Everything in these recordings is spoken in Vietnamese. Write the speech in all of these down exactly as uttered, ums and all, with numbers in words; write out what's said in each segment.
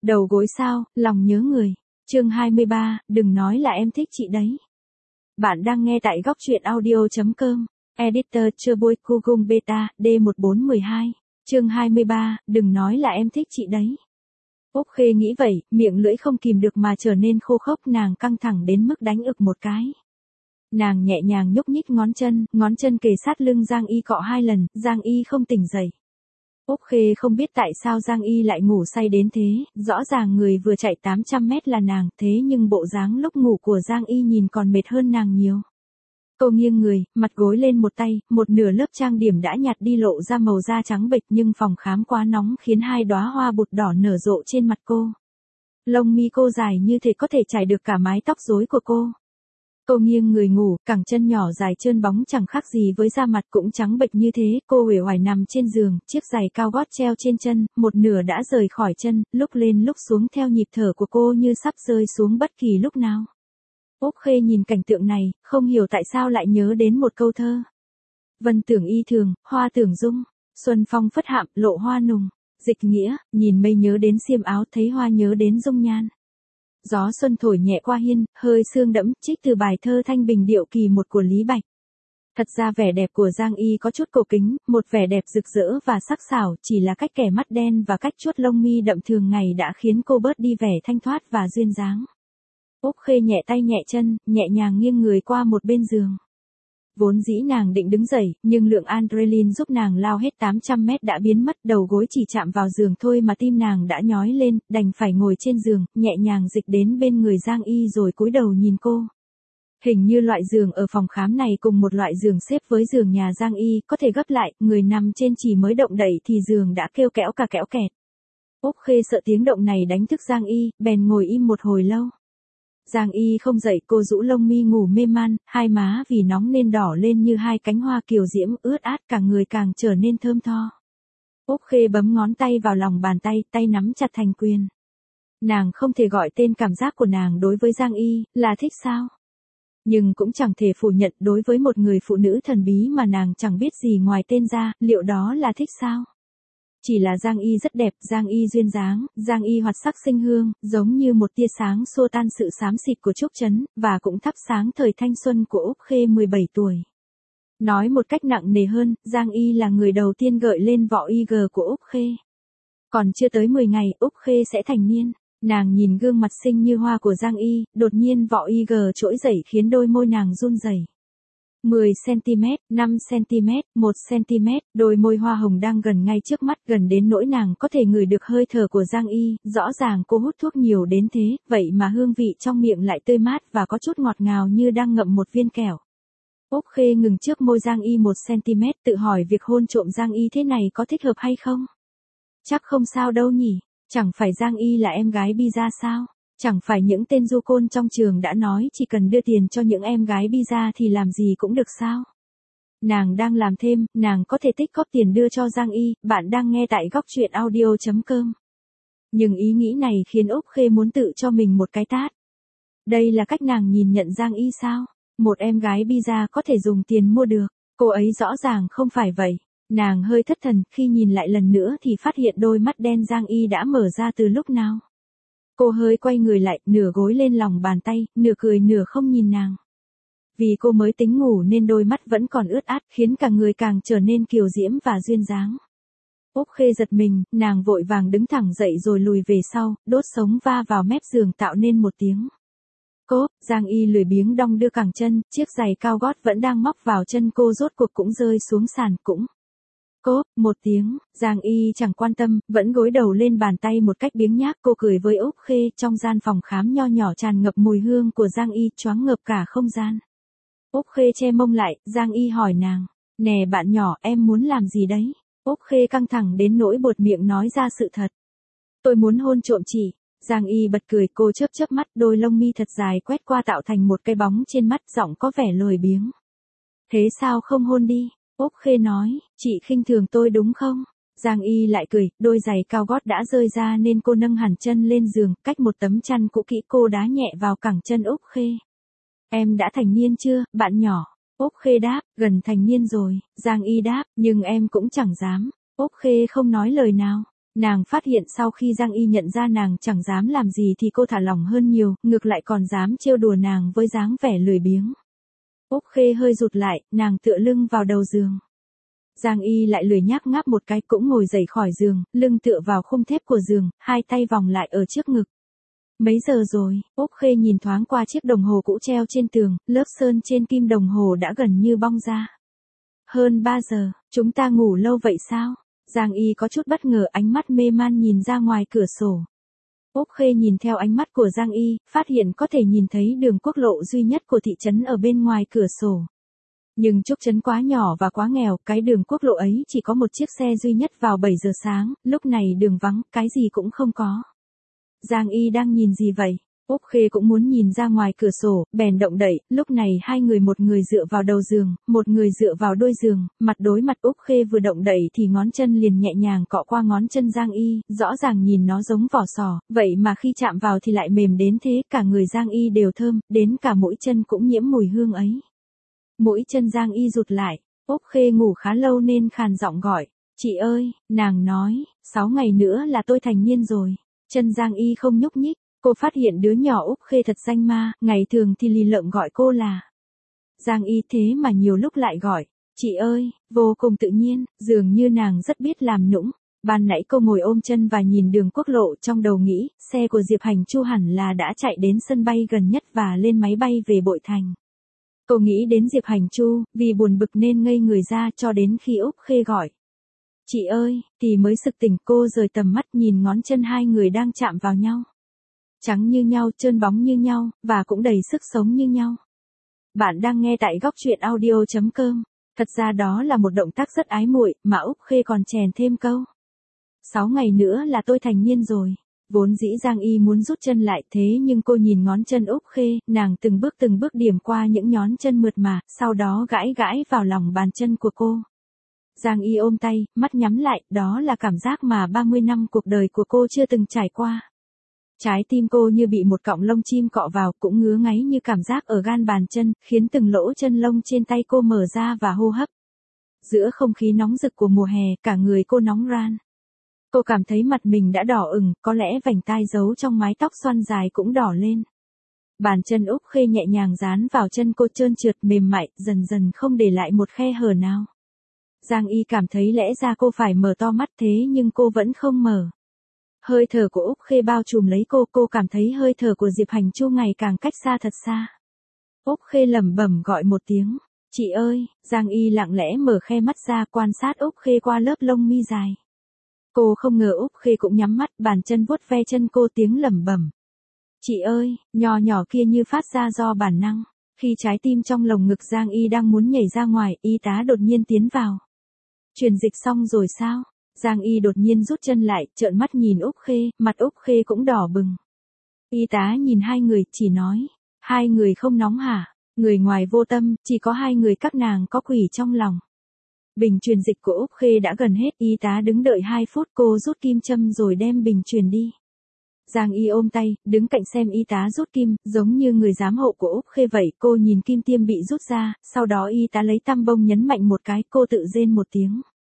Đầu gối sao, lòng nhớ người. Chương hai mươi ba, đừng nói là em thích chị đấy. Bạn đang nghe tại góc truyện audio chấm com. Editor Chubbuck Google Beta, D một bốn một hai. Chương hai mươi ba, đừng nói là em thích chị đấy. Úc Khê nghĩ vậy, miệng lưỡi không kìm được mà trở nên khô khốc, nàng căng thẳng đến mức đánh ực một cái. Nàng nhẹ nhàng nhúc nhích ngón chân, ngón chân kề sát lưng Giang Y cọ hai lần, Giang Y không tỉnh dậy. Úc Khê không biết tại sao Giang Y lại ngủ say đến thế, rõ ràng người vừa chạy tám trăm mét là nàng, thế nhưng bộ dáng lúc ngủ của Giang Y nhìn còn mệt hơn nàng nhiều. Cô nghiêng người, mặt gối lên một tay, một nửa lớp trang điểm đã nhạt đi lộ ra màu da trắng bệch, nhưng phòng khám quá nóng khiến hai đóa hoa bụt đỏ nở rộ trên mặt cô. Lông mi cô dài như thể có thể trải được cả mái tóc rối của cô. Cô nghiêng người ngủ, cẳng chân nhỏ dài trơn bóng chẳng khác gì với da mặt cũng trắng bệch như thế, cô uể oải nằm trên giường, chiếc giày cao gót treo trên chân, một nửa đã rời khỏi chân, lúc lên lúc xuống theo nhịp thở của cô như sắp rơi xuống bất kỳ lúc nào. Úc Khê nhìn cảnh tượng này, không hiểu tại sao lại nhớ đến một câu thơ. Vân tưởng y thường, hoa tưởng dung, xuân phong phất hạm, lộ hoa nùng. Dịch nghĩa, nhìn mây nhớ đến xiêm áo, thấy hoa nhớ đến dung nhan. Gió xuân thổi nhẹ qua hiên, hơi sương đẫm, trích từ bài thơ Thanh Bình Điệu Kỳ một của Lý Bạch. Thật ra vẻ đẹp của Giang Y có chút cổ kính, một vẻ đẹp rực rỡ và sắc sảo, chỉ là cách kẻ mắt đen và cách chuốt lông mi đậm thường ngày đã khiến cô bớt đi vẻ thanh thoát và duyên dáng. Úc Khê nhẹ tay nhẹ chân, nhẹ nhàng nghiêng người qua một bên giường. Vốn dĩ nàng định đứng dậy, nhưng lượng adrenaline giúp nàng lao hết tám trăm mét đã biến mất, đầu gối chỉ chạm vào giường thôi mà tim nàng đã nhói lên, đành phải ngồi trên giường, nhẹ nhàng dịch đến bên người Giang Y rồi cúi đầu nhìn cô. Hình như loại giường ở phòng khám này cùng một loại giường xếp với giường nhà Giang Y, có thể gấp lại, người nằm trên chỉ mới động đậy thì giường đã kêu kẽo cả kẽo kẹt. Úc Khê sợ tiếng động này đánh thức Giang Y, bèn ngồi im một hồi lâu. Giang Y không dậy, cô rũ lông mi ngủ mê man, hai má vì nóng nên đỏ lên như hai cánh hoa kiều diễm, ướt át, cả người càng trở nên thơm tho. Úc Khê bấm ngón tay vào lòng bàn tay, tay nắm chặt thành quyền. Nàng không thể gọi tên cảm giác của nàng đối với Giang Y là thích sao? Nhưng cũng chẳng thể phủ nhận đối với một người phụ nữ thần bí mà nàng chẳng biết gì ngoài tên ra, liệu đó là thích sao? Chỉ là Giang Y rất đẹp, Giang Y duyên dáng, Giang Y hoạt sắc sinh hương, giống như một tia sáng xua tan sự xám xịt của Trúc Trấn, và cũng thắp sáng thời thanh xuân của Úc Khê mười bảy tuổi. Nói một cách nặng nề hơn, Giang Y là người đầu tiên gợi lên vỏ i giê của Úc Khê. Còn chưa tới mười ngày, Úc Khê sẽ thành niên. Nàng nhìn gương mặt xinh như hoa của Giang Y, đột nhiên vỏ i giê trỗi dậy khiến đôi môi nàng run rẩy. mười xăng-ti-mét, năm xăng-ti-mét, một xăng-ti-mét, đôi môi hoa hồng đang gần ngay trước mắt, gần đến nỗi nàng có thể ngửi được hơi thở của Giang Y, rõ ràng cô hút thuốc nhiều đến thế, vậy mà hương vị trong miệng lại tươi mát và có chút ngọt ngào như đang ngậm một viên kẹo. Úc Khê ngừng trước môi Giang Y một xăng-ti-mét, tự hỏi việc hôn trộm Giang Y thế này có thích hợp hay không? Chắc không sao đâu nhỉ, chẳng phải Giang Y là em gái bi ra sao? Chẳng phải những tên du côn trong trường đã nói chỉ cần đưa tiền cho những em gái bi ra thì làm gì cũng được sao? Nàng đang làm thêm, nàng có thể tích góp tiền đưa cho Giang Y, bạn đang nghe tại góc truyện audio chấm com. Nhưng ý nghĩ này khiến Úc Khê muốn tự cho mình một cái tát. Đây là cách nàng nhìn nhận Giang Y sao? Một em gái bi ra có thể dùng tiền mua được, cô ấy rõ ràng không phải vậy. Nàng hơi thất thần, khi nhìn lại lần nữa thì phát hiện đôi mắt đen Giang Y đã mở ra từ lúc nào. Cô hơi quay người lại, nửa gối lên lòng bàn tay, nửa cười nửa không nhìn nàng. Vì cô mới tính ngủ nên đôi mắt vẫn còn ướt át, khiến cả người càng trở nên kiều diễm và duyên dáng. Úc Khê giật mình, nàng vội vàng đứng thẳng dậy rồi lùi về sau, đốt sống va vào mép giường tạo nên một tiếng. Cốp, Giang Y lười biếng đong đưa cẳng chân, chiếc giày cao gót vẫn đang móc vào chân cô rốt cuộc cũng rơi xuống sàn cũng. Cốp, một tiếng, Giang Y chẳng quan tâm, vẫn gối đầu lên bàn tay một cách biếng nhác, cô cười với Úc Khê, trong gian phòng khám nho nhỏ tràn ngập mùi hương của Giang Y, choáng ngợp cả không gian. Úc Khê che mông lại, Giang Y hỏi nàng, nè bạn nhỏ, em muốn làm gì đấy? Úc Khê căng thẳng đến nỗi buột miệng nói ra sự thật. Tôi muốn hôn trộm chị. Giang Y bật cười, cô chớp chớp mắt, đôi lông mi thật dài quét qua tạo thành một cái bóng trên mắt, giọng có vẻ lười biếng. Thế sao không hôn đi? Úc Khê nói, chị khinh thường tôi đúng không? Giang Y lại cười, đôi giày cao gót đã rơi ra nên cô nâng hẳn chân lên giường, cách một tấm chăn cũ kỹ cô đá nhẹ vào cẳng chân Úc Khê. Em đã thành niên chưa, bạn nhỏ? Úc Khê đáp, gần thành niên rồi. Giang Y đáp, nhưng em cũng chẳng dám. Úc Khê không nói lời nào. Nàng phát hiện sau khi Giang Y nhận ra nàng chẳng dám làm gì thì cô thả lỏng hơn nhiều, ngược lại còn dám trêu đùa nàng với dáng vẻ lười biếng. Úc Khê hơi rụt lại, nàng tựa lưng vào đầu giường. Giang Y lại lười nhác ngáp một cái cũng ngồi dậy khỏi giường, lưng tựa vào khung thép của giường, hai tay vòng lại ở trước ngực. Mấy giờ rồi? Úc Khê nhìn thoáng qua chiếc đồng hồ cũ treo trên tường, lớp sơn trên kim đồng hồ đã gần như bong ra. Hơn ba giờ, chúng ta ngủ lâu vậy sao? Giang Y có chút bất ngờ, ánh mắt mê man nhìn ra ngoài cửa sổ. Úc Khê nhìn theo ánh mắt của Giang Y, phát hiện có thể nhìn thấy đường quốc lộ duy nhất của thị trấn ở bên ngoài cửa sổ. Nhưng Trúc Trấn quá nhỏ và quá nghèo, cái đường quốc lộ ấy chỉ có một chiếc xe duy nhất vào bảy giờ sáng, lúc này đường vắng, cái gì cũng không có. Giang Y đang nhìn gì vậy? Úc Khê cũng muốn nhìn ra ngoài cửa sổ, bèn động đậy, lúc này hai người, một người dựa vào đầu giường, một người dựa vào đuôi giường, mặt đối mặt. Úc Khê vừa động đậy thì ngón chân liền nhẹ nhàng cọ qua ngón chân Giang Y, rõ ràng nhìn nó giống vỏ sò, vậy mà khi chạm vào thì lại mềm đến thế, cả người Giang Y đều thơm, đến cả mũi chân cũng nhiễm mùi hương ấy. Mũi chân Giang Y rụt lại, Úc Khê ngủ khá lâu nên khàn giọng gọi, chị ơi, nàng nói, sáu ngày nữa là tôi thành niên rồi. Chân Giang Y không nhúc nhích. Cô phát hiện đứa nhỏ Úc Khê thật danh ma, ngày thường thì lì lợm gọi cô là Giang Y, thế mà nhiều lúc lại gọi chị ơi, vô cùng tự nhiên, dường như nàng rất biết làm nũng. Ban nãy cô ngồi ôm chân và nhìn đường quốc lộ, trong đầu nghĩ, xe của Diệp Hành Chu hẳn là đã chạy đến sân bay gần nhất và lên máy bay về Bội Thành. Cô nghĩ đến Diệp Hành Chu, vì buồn bực nên ngây người ra cho đến khi Úc Khê gọi chị ơi, thì mới sực tỉnh. Cô rời tầm mắt nhìn ngón chân hai người đang chạm vào nhau. Trắng như nhau, trơn bóng như nhau, và cũng đầy sức sống như nhau. Bạn đang nghe tại góc truyện audio chấm com. Thật ra đó là một động tác rất ái muội, mà Úc Khê còn chèn thêm câu. Sáu ngày nữa là tôi thành niên rồi. Vốn dĩ Giang Y muốn rút chân lại, thế nhưng cô nhìn ngón chân Úc Khê, nàng từng bước từng bước điểm qua những nhón chân mượt mà, sau đó gãi gãi vào lòng bàn chân của cô. Giang Y ôm tay, mắt nhắm lại, đó là cảm giác mà ba mươi năm cuộc đời của cô chưa từng trải qua. Trái tim cô như bị một cọng lông chim cọ vào, cũng ngứa ngáy như cảm giác ở gan bàn chân, khiến từng lỗ chân lông trên tay cô mở ra và hô hấp. Giữa không khí nóng rực của mùa hè, cả người cô nóng ran. Cô cảm thấy mặt mình đã đỏ ửng, có lẽ vành tai giấu trong mái tóc xoăn dài cũng đỏ lên. Bàn chân Úc Khê nhẹ nhàng dán vào chân cô, trơn trượt mềm mại, dần dần không để lại một khe hở nào. Giang Y cảm thấy lẽ ra cô phải mở to mắt, thế nhưng cô vẫn không mở. Hơi thở của Úc Khê bao trùm lấy cô, cô cảm thấy hơi thở của Diệp Hành Chu ngày càng cách xa thật xa. Úc Khê lẩm bẩm gọi một tiếng, chị ơi. Giang Y lặng lẽ mở khe mắt ra, quan sát Úc Khê qua lớp lông mi dài. Cô không ngờ Úc Khê cũng nhắm mắt, bàn chân vuốt ve chân cô, tiếng lẩm bẩm. Chị ơi, nho nhỏ kia như phát ra do bản năng. Khi trái tim trong lồng ngực Giang Y đang muốn nhảy ra ngoài, y tá đột nhiên tiến vào. Truyền dịch xong rồi sao? Giang Y đột nhiên rút chân lại, trợn mắt nhìn Úc Khê, mặt Úc Khê cũng đỏ bừng. Y tá nhìn hai người, chỉ nói, hai người không nóng hả? Người ngoài vô tâm, chỉ có hai người các nàng có quỷ trong lòng. Bình truyền dịch của Úc Khê đã gần hết, y tá đứng đợi hai phút, cô rút kim châm rồi đem bình truyền đi. Giang Y ôm tay, đứng cạnh xem y tá rút kim, giống như người giám hộ của Úc Khê vậy. Cô nhìn kim tiêm bị rút ra, sau đó y tá lấy tăm bông nhấn mạnh một cái, cô tự rên một tiếng.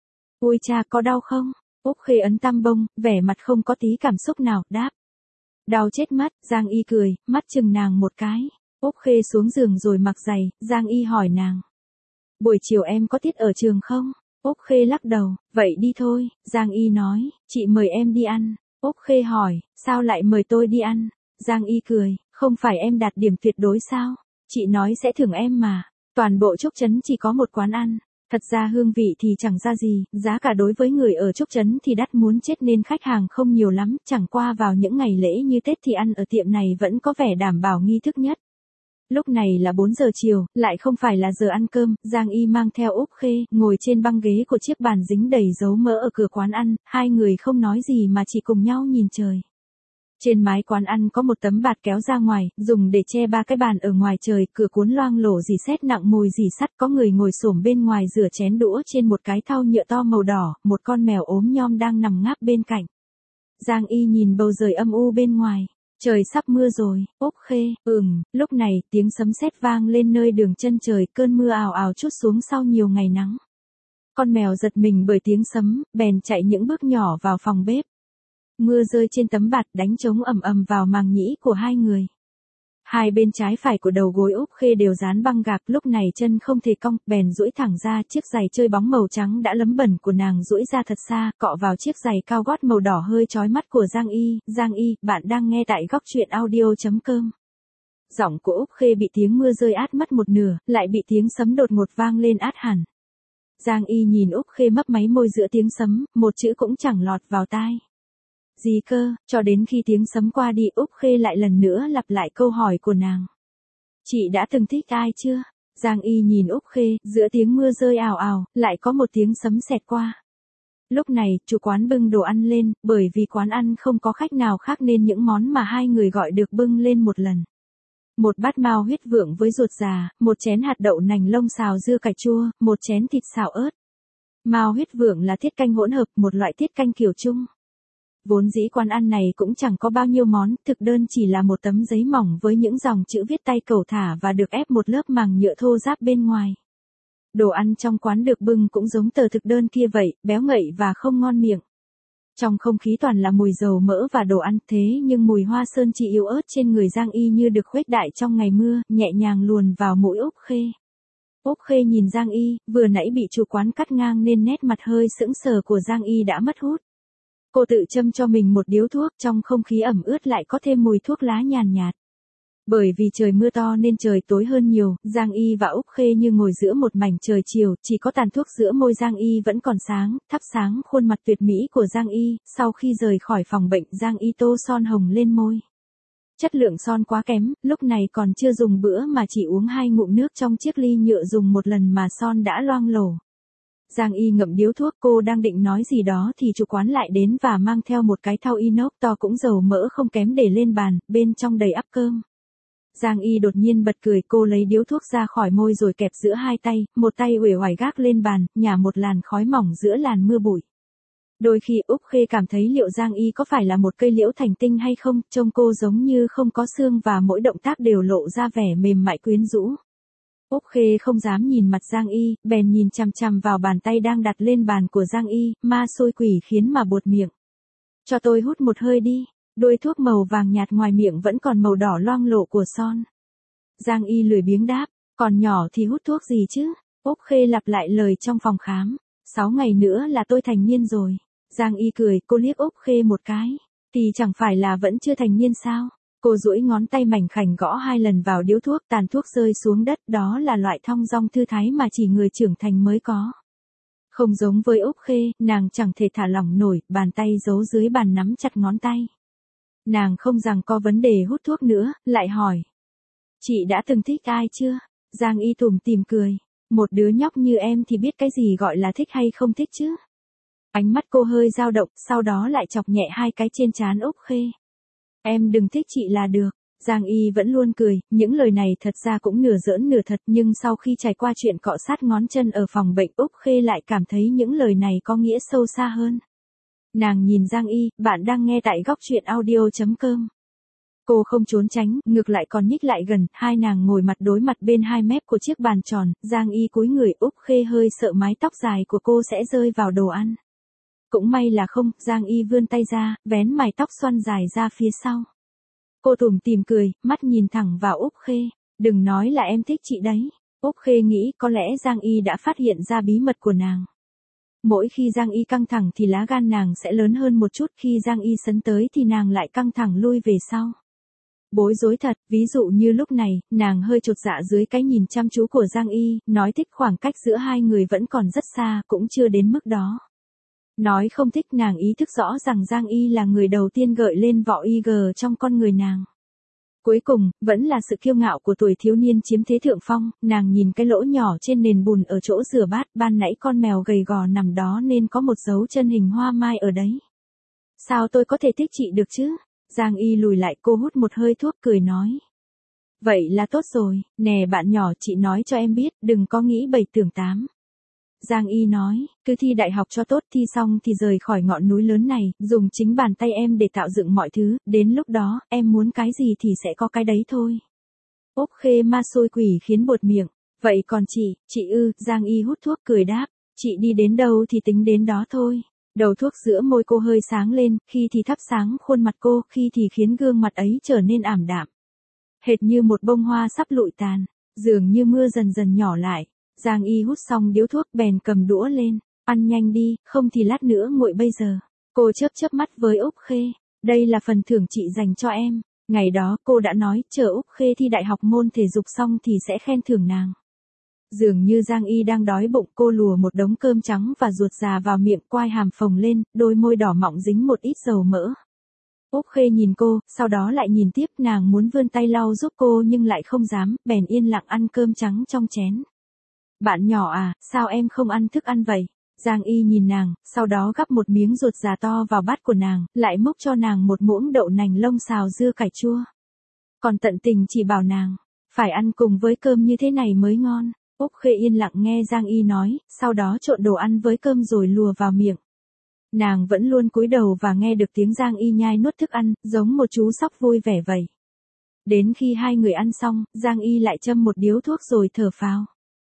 Ôi cha, có đau không? Úc Khê ấn tăm bông, vẻ mặt không có tí cảm xúc nào, đáp. Đau chết mất. Giang Y cười, mắt chừng nàng một cái. Úc Khê xuống giường rồi mặc giày, Giang Y hỏi nàng. Buổi chiều em có tiết ở trường không? Úc Khê lắc đầu, vậy đi thôi. Giang Y nói, chị mời em đi ăn. Úc Khê hỏi, sao lại mời tôi đi ăn? Giang Y cười, không phải em đạt điểm tuyệt đối sao? Chị nói sẽ thưởng em mà. Toàn bộ Trúc Trấn chỉ có một quán ăn. Thật ra hương vị thì chẳng ra gì, giá cả đối với người ở Trúc Trấn thì đắt muốn chết nên khách hàng không nhiều lắm, chẳng qua vào những ngày lễ như Tết thì ăn ở tiệm này vẫn có vẻ đảm bảo nghi thức nhất. Lúc này là bốn giờ chiều, lại không phải là giờ ăn cơm, Giang Y mang theo Úc Khê, ngồi trên băng ghế của chiếc bàn dính đầy dấu mỡ ở cửa quán ăn, hai người không nói gì mà chỉ cùng nhau nhìn trời. Trên mái quán ăn có một tấm bạt kéo ra ngoài, dùng để che ba cái bàn ở ngoài trời, cửa cuốn loang lổ rỉ sét nặng mùi rỉ sắt, có người ngồi xổm bên ngoài rửa chén đũa trên một cái thau nhựa to màu đỏ, một con mèo ốm nhom đang nằm ngáp bên cạnh. Giang Y nhìn bầu trời âm u bên ngoài. Trời sắp mưa rồi. Úc Khê, ừm, lúc này tiếng sấm sét vang lên nơi đường chân trời, cơn mưa ào ào trút xuống sau nhiều ngày nắng. Con mèo giật mình bởi tiếng sấm, bèn chạy những bước nhỏ vào phòng bếp. Mưa rơi trên tấm bạt đánh trống ầm ầm vào màng nhĩ của hai người. Hai bên trái phải của đầu gối Úc Khê đều dán băng gạc, lúc này chân không thể cong, bèn duỗi thẳng ra, chiếc giày chơi bóng màu trắng đã lấm bẩn của nàng duỗi ra thật xa, cọ vào chiếc giày cao gót màu đỏ hơi chói mắt của Giang Y. Giang Y, bạn đang nghe tại góc truyện audio.com. Giọng của Úc Khê bị tiếng mưa rơi át mất một nửa, lại bị tiếng sấm đột ngột vang lên át hẳn. Giang Y nhìn Úc Khê mấp máy môi giữa tiếng sấm, một chữ cũng chẳng lọt vào tai. Gì cơ, cho đến khi tiếng sấm qua đi Úc Khê lại lần nữa lặp lại câu hỏi của nàng. Chị đã từng thích ai chưa? Giang Y nhìn Úc Khê, giữa tiếng mưa rơi ào ào, lại có một tiếng sấm xẹt qua. Lúc này, chủ quán bưng đồ ăn lên, bởi vì quán ăn không có khách nào khác nên những món mà hai người gọi được bưng lên một lần. Một bát mao huyết vượng với ruột già, một chén hạt đậu nành lông xào dưa cải chua, một chén thịt xào ớt. Mao huyết vượng là tiết canh hỗn hợp, một loại tiết canh kiểu chung. Vốn dĩ quán ăn này cũng chẳng có bao nhiêu món, thực đơn chỉ là một tấm giấy mỏng với những dòng chữ viết tay cẩu thả và được ép một lớp màng nhựa thô ráp bên ngoài. Đồ ăn trong quán được bưng cũng giống tờ thực đơn kia vậy, béo ngậy và không ngon miệng. Trong không khí toàn là mùi dầu mỡ và đồ ăn, thế nhưng mùi hoa sơn chỉ yếu ớt trên người Giang Y như được khuếch đại trong ngày mưa, nhẹ nhàng luồn vào mũi Úc Khê. Úc Khê nhìn Giang Y, vừa nãy bị chủ quán cắt ngang nên nét mặt hơi sững sờ của Giang Y đã mất hút. Cô tự châm cho mình một điếu thuốc, trong không khí ẩm ướt lại có thêm mùi thuốc lá nhàn nhạt. Bởi vì trời mưa to nên trời tối hơn nhiều, Giang Y và Úc Khê như ngồi giữa một mảnh trời chiều, chỉ có tàn thuốc giữa môi Giang Y vẫn còn sáng, thắp sáng khuôn mặt tuyệt mỹ của Giang Y. Sau khi rời khỏi phòng bệnh, Giang Y tô son hồng lên môi. Chất lượng son quá kém, lúc này còn chưa dùng bữa mà chỉ uống hai ngụm nước trong chiếc ly nhựa dùng một lần mà son đã loang lổ. Giang Y ngậm điếu thuốc, cô đang định nói gì đó thì chủ quán lại đến và mang theo một cái thau inox to cũng dầu mỡ không kém để lên bàn, bên trong đầy ắp cơm. Giang Y đột nhiên bật cười, cô lấy điếu thuốc ra khỏi môi rồi kẹp giữa hai tay, một tay uể oải gác lên bàn, nhả một làn khói mỏng giữa làn mưa bụi. Đôi khi Úc Khê cảm thấy liệu Giang Y có phải là một cây liễu thành tinh hay không, trông cô giống như không có xương và mỗi động tác đều lộ ra vẻ mềm mại quyến rũ. Úc Khê không dám nhìn mặt Giang Y, bèn nhìn chằm chằm vào bàn tay đang đặt lên bàn của Giang Y, ma xôi quỷ khiến mà buột miệng. Cho tôi hút một hơi đi, đôi thuốc màu vàng nhạt ngoài miệng vẫn còn màu đỏ loang lổ của son. Giang Y lười biếng đáp, còn nhỏ thì hút thuốc gì chứ? Úc Khê lặp lại lời trong phòng khám, sáu ngày nữa là tôi thành niên rồi. Giang Y cười, cô liếc Úc Khê một cái, thì chẳng phải là vẫn chưa thành niên sao? Cô duỗi ngón tay mảnh khảnh gõ hai lần vào điếu thuốc, tàn thuốc rơi xuống đất, đó là loại thong dong thư thái mà chỉ người trưởng thành mới có. Không giống với Úc Khê, nàng chẳng thể thả lỏng nổi, bàn tay giấu dưới bàn nắm chặt ngón tay. Nàng không rằng có vấn đề hút thuốc nữa, lại hỏi. Chị đã từng thích ai chưa? Giang Y tủm tỉm cười. Một đứa nhóc như em thì biết cái gì gọi là thích hay không thích chứ? Ánh mắt cô hơi dao động, sau đó lại chọc nhẹ hai cái trên trán Úc Khê. Em đừng thích chị là được. Giang Y vẫn luôn cười, những lời này thật ra cũng nửa giỡn nửa thật, nhưng sau khi trải qua chuyện cọ sát ngón chân ở phòng bệnh, Úc Khê lại cảm thấy những lời này có nghĩa sâu xa hơn. Nàng nhìn Giang Y, bạn đang nghe tại góc truyện audio.com. Cô không trốn tránh, ngược lại còn nhích lại gần, hai nàng ngồi mặt đối mặt bên hai mép của chiếc bàn tròn, Giang Y cúi người, Úc Khê hơi sợ mái tóc dài của cô sẽ rơi vào đồ ăn. Cũng may là không, Giang Y vươn tay ra, vén mái tóc xoăn dài ra phía sau. Cô tủm tỉm cười, mắt nhìn thẳng vào Úc Khê, đừng nói là em thích chị đấy. Úc Khê nghĩ có lẽ Giang Y đã phát hiện ra bí mật của nàng. Mỗi khi Giang Y căng thẳng thì lá gan nàng sẽ lớn hơn một chút, khi Giang Y sấn tới thì nàng lại căng thẳng lui về sau. Bối rối thật, ví dụ như lúc này, nàng hơi chột dạ dưới cái nhìn chăm chú của Giang Y, nói thích khoảng cách giữa hai người vẫn còn rất xa, cũng chưa đến mức đó. Nói không thích, nàng ý thức rõ rằng Giang Y là người đầu tiên gợi lên vỏ y gờ trong con người nàng. Cuối cùng, vẫn là sự kiêu ngạo của tuổi thiếu niên chiếm thế thượng phong, nàng nhìn cái lỗ nhỏ trên nền bùn ở chỗ rửa bát, ban nãy con mèo gầy gò nằm đó nên có một dấu chân hình hoa mai ở đấy. Sao tôi có thể thích chị được chứ? Giang Y lùi lại, cô hút một hơi thuốc cười nói. Vậy là tốt rồi, nè bạn nhỏ, chị nói cho em biết, đừng có nghĩ bảy tưởng tám. Giang Y nói, cứ thi đại học cho tốt, thi xong thì rời khỏi ngọn núi lớn này, dùng chính bàn tay em để tạo dựng mọi thứ, đến lúc đó, em muốn cái gì thì sẽ có cái đấy thôi. Úc Khê ma xôi quỷ khiến buột miệng, vậy còn chị, chị ư, Giang Y hút thuốc cười đáp, Chị đi đến đâu thì tính đến đó thôi. Đầu thuốc giữa môi cô hơi sáng lên, khi thì thắp sáng khuôn mặt cô, khi thì khiến gương mặt ấy trở nên ảm đạm. Hệt như một bông hoa sắp lụi tàn, dường như mưa dần dần nhỏ lại. Giang Y hút xong điếu thuốc bèn cầm đũa lên, ăn nhanh đi, không thì lát nữa nguội bây giờ. Cô chớp chớp mắt với Úc Khê, đây là phần thưởng chị dành cho em. Ngày đó cô đã nói chờ Úc Khê thi đại học môn thể dục xong thì sẽ khen thưởng nàng. Dường như Giang Y đang đói bụng, cô lùa một đống cơm trắng và ruột già vào miệng, quai hàm phồng lên, đôi môi đỏ mọng dính một ít dầu mỡ. Úc Khê nhìn cô, sau đó lại nhìn tiếp, nàng muốn vươn tay lau giúp cô nhưng lại không dám, bèn yên lặng ăn cơm trắng trong chén. Bạn nhỏ à, sao em không ăn thức ăn vậy? Giang Y nhìn nàng, sau đó gắp một miếng ruột già to vào bát của nàng, lại múc cho nàng một muỗng đậu nành lông xào dưa cải chua. Còn tận tình chỉ bảo nàng, phải ăn cùng với cơm như thế này mới ngon. Úc Khê yên lặng nghe Giang Y nói, sau đó trộn đồ ăn với cơm rồi lùa vào miệng. Nàng vẫn luôn cúi đầu và nghe được tiếng Giang Y nhai nuốt thức ăn, giống một chú sóc vui vẻ vậy. Đến khi hai người ăn xong, Giang Y lại châm một điếu thuốc rồi thở phào.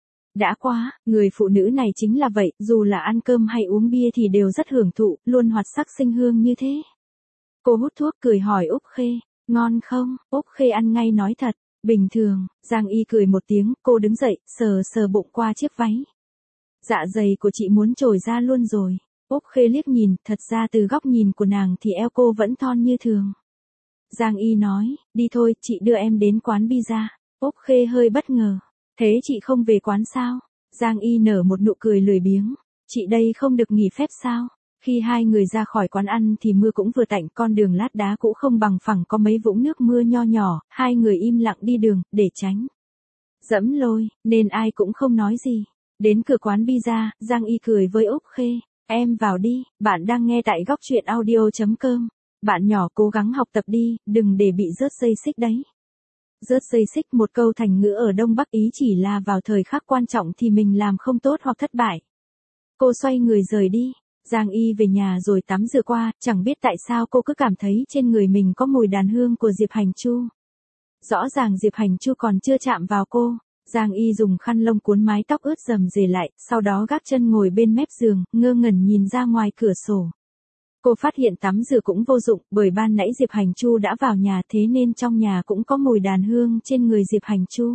Đã quá, người phụ nữ này chính là vậy, dù là ăn cơm hay uống bia thì đều rất hưởng thụ, luôn hoạt sắc sinh hương như thế. Cô hút thuốc cười hỏi Úc Khê, ngon không? Úc Khê ăn ngay nói thật, bình thường. Giang Y cười một tiếng, cô đứng dậy, sờ sờ bụng qua chiếc váy. Dạ dày của chị muốn trồi ra luôn rồi. Úc Khê liếc nhìn, thật ra từ góc nhìn của nàng thì eo cô vẫn thon như thường. Giang Y nói, đi thôi, chị đưa em đến quán pizza. Úc Khê hơi bất ngờ, thế chị không về quán sao? Giang Y nở một nụ cười lười biếng, chị đây không được nghỉ phép sao? Khi hai người ra khỏi quán ăn thì mưa cũng vừa tạnh, con đường lát đá cũ không bằng phẳng có mấy vũng nước mưa nho nhỏ, hai người im lặng đi đường, để tránh dẫm lôi, nên ai cũng không nói gì. Đến cửa quán pizza, Giang Y cười với Úc Khê, em vào đi, bạn đang nghe tại góc truyện audio.com. Bạn nhỏ cố gắng học tập đi, đừng để bị rớt dây xích đấy. Rớt dây xích, một câu thành ngữ ở Đông Bắc, ý chỉ là vào thời khắc quan trọng thì mình làm không tốt hoặc thất bại. Cô xoay người rời đi. Giang Y về nhà rồi tắm rửa qua, chẳng biết tại sao cô cứ cảm thấy trên người mình có mùi đàn hương của Diệp Hành Chu. Rõ ràng Diệp Hành Chu còn chưa chạm vào cô. Giang Y dùng khăn lông cuốn mái tóc ướt rầm rề lại, sau đó gác chân ngồi bên mép giường, ngơ ngẩn nhìn ra ngoài cửa sổ. Cô phát hiện tắm rửa cũng vô dụng, bởi ban nãy Diệp Hành Chu đã vào nhà, thế nên trong nhà cũng có mùi đàn hương trên người Diệp Hành Chu.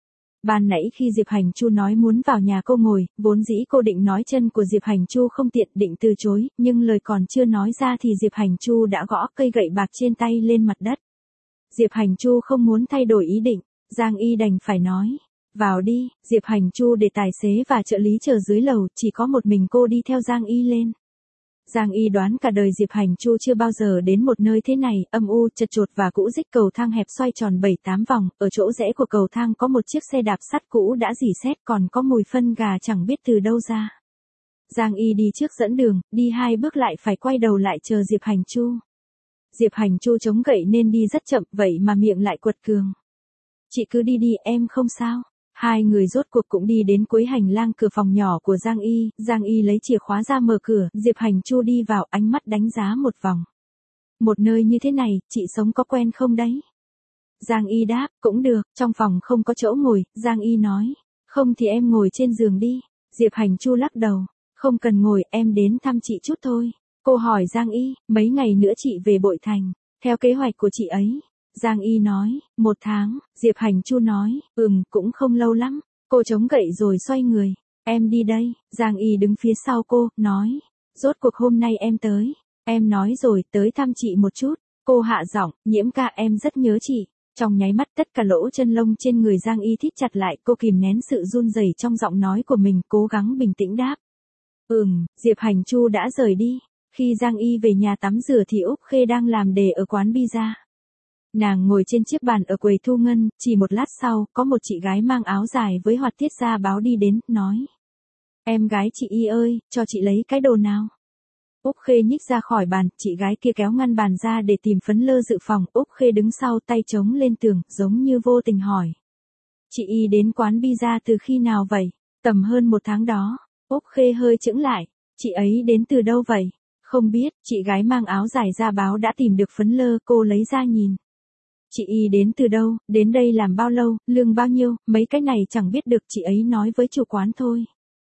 Ban nãy khi Diệp Hành Chu nói muốn vào nhà cô ngồi, vốn dĩ cô định nói chân của Diệp Hành Chu không tiện, định từ chối, nhưng lời còn chưa nói ra thì Diệp Hành Chu đã gõ cây gậy bạc trên tay lên mặt đất. Diệp Hành Chu không muốn thay đổi ý định, Giang Y đành phải nói, vào đi. Diệp Hành Chu để tài xế và trợ lý chờ dưới lầu, chỉ có một mình cô đi theo Giang Y lên. Giang Y đoán cả đời Diệp Hành Chu chưa bao giờ đến một nơi thế này, âm u, chật chội và cũ rích, cầu thang hẹp xoay tròn bảy tám vòng, ở chỗ rẽ của cầu thang có một chiếc xe đạp sắt cũ đã rỉ sét, còn có mùi phân gà chẳng biết từ đâu ra. Giang Y đi trước dẫn đường, đi hai bước lại phải quay đầu lại chờ Diệp Hành Chu. Diệp Hành Chu chống gậy nên đi rất chậm, vậy mà miệng lại quật cường. Chị cứ đi đi, em không sao. Hai người rốt cuộc cũng đi đến cuối hành lang cửa phòng nhỏ của Giang Y, Giang Y lấy chìa khóa ra mở cửa, Diệp Hành Chu đi vào, ánh mắt đánh giá một vòng. Một nơi như thế này, chị sống có quen không đấy? Giang Y đáp, cũng được, trong phòng không có chỗ ngồi, Giang Y nói, không thì em ngồi trên giường đi. Diệp Hành Chu lắc đầu, không cần ngồi, em đến thăm chị chút thôi. Cô hỏi Giang Y, mấy ngày nữa chị về Bội Thành, theo kế hoạch của chị ấy. Giang Y nói, một tháng. Diệp Hành Chu nói, ừm, cũng không lâu lắm. Cô chống gậy rồi xoay người, em đi đây. Giang Y đứng phía sau cô, nói, rốt cuộc hôm nay em tới. Em nói rồi, tới thăm chị một chút. Cô hạ giọng, Nhiễm ca, em rất nhớ chị. Trong nháy mắt tất cả lỗ chân lông trên người Giang Y thít chặt lại, cô kìm nén sự run rẩy trong giọng nói của mình, cố gắng bình tĩnh đáp. Ừm. Diệp Hành Chu đã rời đi. Khi Giang Y về nhà tắm rửa thì Úc Khê đang làm đề ở quán pizza. Nàng ngồi trên chiếc bàn ở quầy thu ngân, chỉ một lát sau, có một chị gái mang áo dài với họa tiết da báo đi đến, nói. Em gái chị Y ơi, cho chị lấy cái đồ nào? Úc Khê nhích ra khỏi bàn, chị gái kia kéo ngăn bàn ra để tìm phấn lơ dự phòng, Úc Khê đứng sau tay chống lên tường, giống như vô tình hỏi. Chị Y đến quán pizza từ khi nào vậy? Tầm hơn một tháng đó. Úc Khê hơi chững lại, chị ấy đến từ đâu vậy? Không biết, chị gái mang áo dài da báo đã tìm được phấn lơ, cô lấy ra nhìn. Chị Y đến từ đâu, đến đây làm bao lâu, lương bao nhiêu, mấy cái này chẳng biết được, chị ấy nói với chủ quán thôi.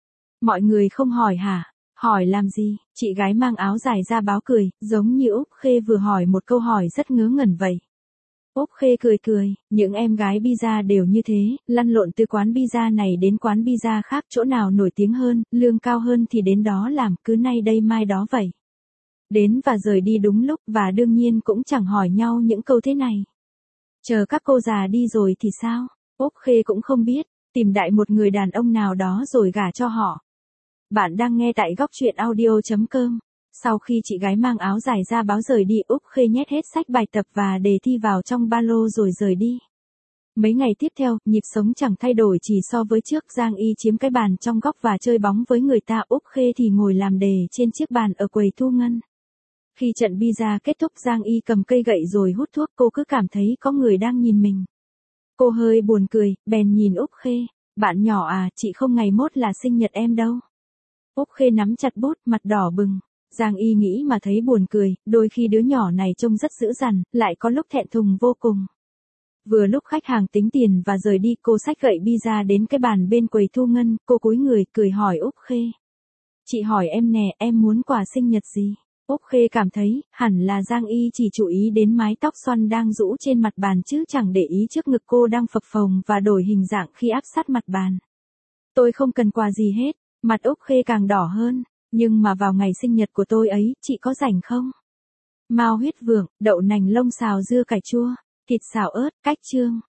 Mọi người không hỏi hả? Hỏi làm gì? Chị gái mang áo dài ra báo cười, giống như Úc Khê vừa hỏi một câu hỏi rất ngớ ngẩn vậy. Úc Khê cười cười, những em gái pizza đều như thế, lăn lộn từ quán pizza này đến quán pizza khác, chỗ nào nổi tiếng hơn, lương cao hơn thì đến đó làm, cứ nay đây mai đó vậy. Đến và rời đi đúng lúc, và đương nhiên cũng chẳng hỏi nhau những câu thế này. Chờ các cô già đi rồi thì sao? Úc Khê cũng không biết, tìm đại một người đàn ông nào đó rồi gả cho họ. Bạn đang nghe tại góc truyện audio chấm com. Sau khi chị gái mang áo dài ra báo rời đi, Úc Khê nhét hết sách bài tập và đề thi vào trong ba lô rồi rời đi. Mấy ngày tiếp theo, nhịp sống chẳng thay đổi chỉ so với trước. Giang Y chiếm cái bàn trong góc và chơi bóng với người ta. Úc Khê thì ngồi làm đề trên chiếc bàn ở quầy thu ngân. Khi trận pizza kết thúc, Giang Y cầm cây gậy rồi hút thuốc. Cô cứ cảm thấy có người đang nhìn mình. Cô hơi buồn cười, bèn nhìn Úc Khê. Bạn nhỏ à, chị không ngày mốt là sinh nhật em đâu. Úc Khê nắm chặt bút, mặt đỏ bừng. Giang Y nghĩ mà thấy buồn cười, đôi khi đứa nhỏ này trông rất dữ dằn, lại có lúc thẹn thùng vô cùng. Vừa lúc khách hàng tính tiền và rời đi, cô xách gậy pizza đến cái bàn bên quầy thu ngân, cô cúi người, cười hỏi Úc Khê. Chị hỏi em nè, em muốn quà sinh nhật gì? Úc Khê cảm thấy, hẳn là Giang Y chỉ chú ý đến mái tóc xoăn đang rũ trên mặt bàn chứ chẳng để ý trước ngực cô đang phập phồng và đổi hình dạng khi áp sát mặt bàn. Tôi không cần quà gì hết, mặt Úc Khê càng đỏ hơn. Nhưng mà vào ngày sinh nhật của tôi ấy, chị có rảnh không? Mao huyết vượng, đậu nành lông xào dưa cải chua, thịt xào ớt, cách trương.